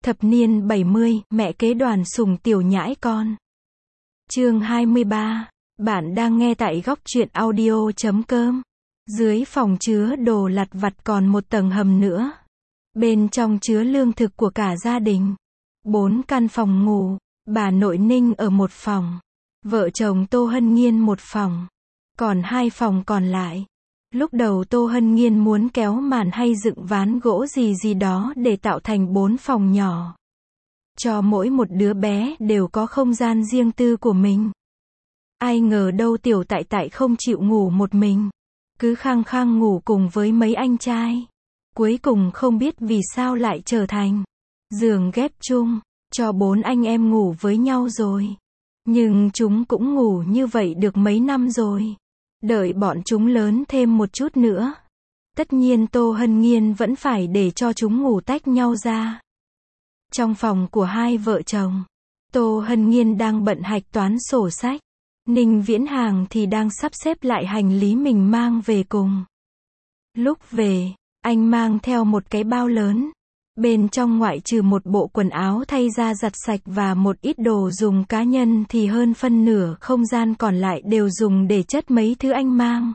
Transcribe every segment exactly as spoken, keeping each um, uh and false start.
Thập niên bảy mươi, mẹ kế Đoàn Sùng tiểu nhãi con. Chương hai mươi ba. Bạn đang nghe tại góc truyện audio chấm com. Dưới phòng chứa đồ lặt vặt còn một tầng hầm nữa. Bên trong chứa lương thực của cả gia đình. Bốn căn phòng ngủ, bà nội Ninh ở một phòng. Vợ chồng Tô Hân Nhiên một phòng. Còn hai phòng còn lại. Lúc đầu Tô Hân Nhiên muốn kéo màn hay dựng ván gỗ gì gì đó để tạo thành bốn phòng nhỏ. Cho mỗi một đứa bé đều có không gian riêng tư của mình. Ai ngờ đâu tiểu tại tại không chịu ngủ một mình. Cứ khăng khăng ngủ cùng với mấy anh trai. Cuối cùng không biết vì sao lại trở thành giường ghép chung, cho bốn anh em ngủ với nhau rồi. Nhưng chúng cũng ngủ như vậy được mấy năm rồi. Đợi bọn chúng lớn thêm một chút nữa. Tất nhiên Tô Hân Nhiên vẫn phải để cho chúng ngủ tách nhau ra. Trong phòng của hai vợ chồng, Tô Hân Nhiên đang bận hạch toán sổ sách. Ninh Viễn Hàng thì đang sắp xếp lại hành lý mình mang về cùng. Lúc về, anh mang theo một cái bao lớn. Bên trong ngoại trừ một bộ quần áo thay ra giặt sạch và một ít đồ dùng cá nhân thì hơn phân nửa không gian còn lại đều dùng để chất mấy thứ anh mang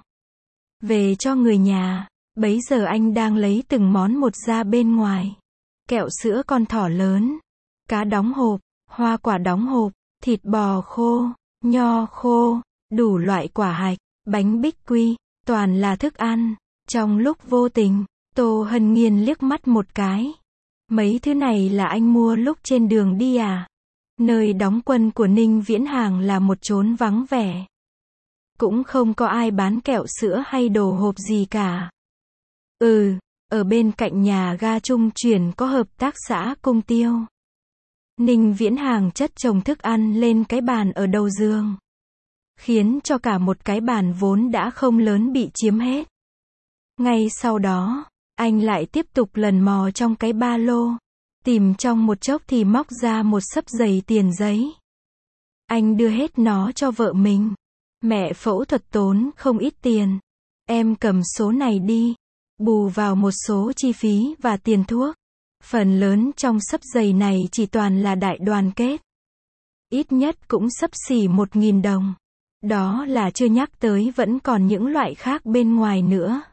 về cho người nhà. Bấy giờ anh đang lấy từng món một ra bên ngoài. Kẹo sữa con thỏ lớn, cá đóng hộp, hoa quả đóng hộp, thịt bò khô, nho khô, đủ loại quả hạch, bánh bích quy, toàn là thức ăn. Trong lúc vô tình, Tô Hân Nhiên liếc mắt một cái. Mấy thứ này là anh mua lúc trên đường đi à? Nơi đóng quân của Ninh Viễn Hàng là một chốn vắng vẻ. Cũng không có ai bán kẹo sữa hay đồ hộp gì cả. Ừ, ở bên cạnh nhà ga trung chuyển có hợp tác xã Cung Tiêu. Ninh Viễn Hàng chất chồng thức ăn lên cái bàn ở đầu giường. Khiến cho cả một cái bàn vốn đã không lớn bị chiếm hết. Ngay sau đó, anh lại tiếp tục lần mò trong cái ba lô. Tìm trong một chốc thì móc ra một xấp dày tiền giấy. Anh đưa hết nó cho vợ mình. Mẹ phẫu thuật tốn không ít tiền. Em cầm số này đi. Bù vào một số chi phí và tiền thuốc. Phần lớn trong xấp dày này chỉ toàn là đại đoàn kết. Ít nhất cũng xấp xỉ một nghìn đồng. Đó là chưa nhắc tới vẫn còn những loại khác bên ngoài nữa.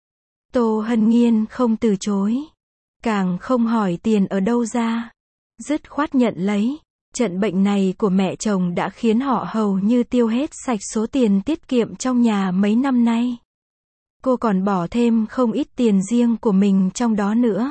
Tô Hân Nhiên không từ chối. Càng không hỏi tiền ở đâu ra. Dứt khoát nhận lấy. Trận bệnh này của mẹ chồng đã khiến họ hầu như tiêu hết sạch số tiền tiết kiệm trong nhà mấy năm nay. Cô còn bỏ thêm không ít tiền riêng của mình trong đó nữa.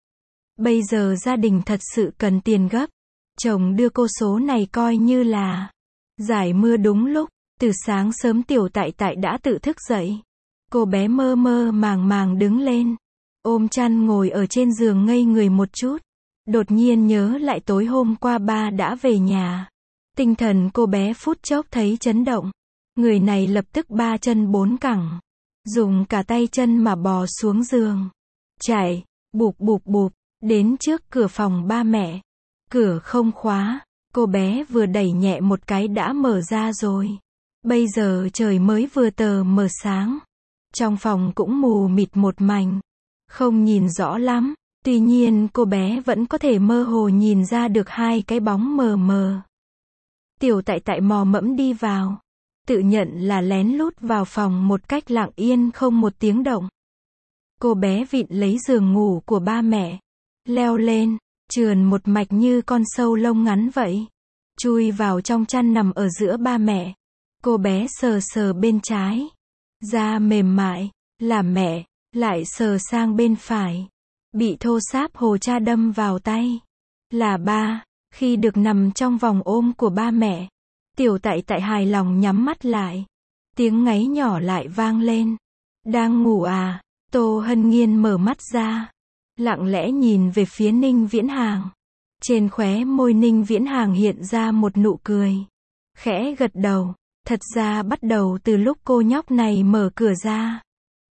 Bây giờ gia đình thật sự cần tiền gấp. Chồng đưa cô số này coi như là giải mưa đúng lúc. Từ sáng sớm tiểu tại tại đã tự thức dậy. Cô bé mơ mơ màng màng đứng lên. Ôm chăn ngồi ở trên giường ngây người một chút. Đột nhiên nhớ lại tối hôm qua ba đã về nhà. Tinh thần cô bé phút chốc thấy chấn động. Người này lập tức ba chân bốn cẳng. Dùng cả tay chân mà bò xuống giường. Chạy, bụp bụp bụp, đến trước cửa phòng ba mẹ. Cửa không khóa. Cô bé vừa đẩy nhẹ một cái đã mở ra rồi. Bây giờ trời mới vừa tờ mờ sáng. Trong phòng cũng mù mịt một mảnh. Không nhìn rõ lắm. Tuy nhiên cô bé vẫn có thể mơ hồ nhìn ra được hai cái bóng mờ mờ. Tiểu tại tại mò mẫm đi vào. Tự nhận là lén lút vào phòng một cách lặng yên không một tiếng động. Cô bé vịn lấy giường ngủ của ba mẹ. Leo lên, trườn một mạch như con sâu lông ngắn vậy. Chui vào trong chăn nằm ở giữa ba mẹ. Cô bé sờ sờ bên trái. Da mềm mại, là mẹ, lại sờ sang bên phải. Bị thô sáp hồ cha đâm vào tay. Là ba, khi được nằm trong vòng ôm của ba mẹ. Tiểu tại tại hài lòng nhắm mắt lại. Tiếng ngáy nhỏ lại vang lên. Đang ngủ à? Tô Hân Nhiên mở mắt ra. Lặng lẽ nhìn về phía Ninh Viễn Hàng. Trên khóe môi Ninh Viễn Hàng hiện ra một nụ cười. Khẽ gật đầu. Thật ra bắt đầu từ lúc cô nhóc này mở cửa ra.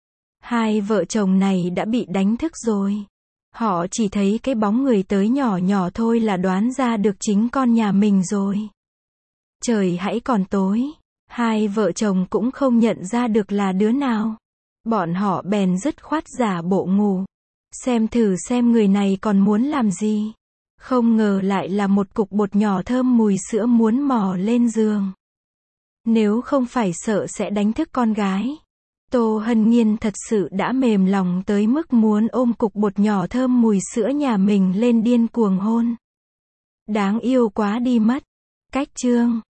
Hai vợ chồng này đã bị đánh thức rồi. Họ chỉ thấy cái bóng người tới nhỏ nhỏ thôi là đoán ra được chính con nhà mình rồi. Trời hãy còn tối. Hai vợ chồng cũng không nhận ra được là đứa nào. Bọn họ bèn dứt khoát giả bộ ngủ. Xem thử xem người này còn muốn làm gì. Không ngờ lại là một cục bột nhỏ thơm mùi sữa muốn mò lên giường. Nếu không phải sợ sẽ đánh thức con gái, Tô Hân Nhiên thật sự đã mềm lòng tới mức muốn ôm cục bột nhỏ thơm mùi sữa nhà mình lên điên cuồng hôn. Đáng yêu quá đi mất. Cách chương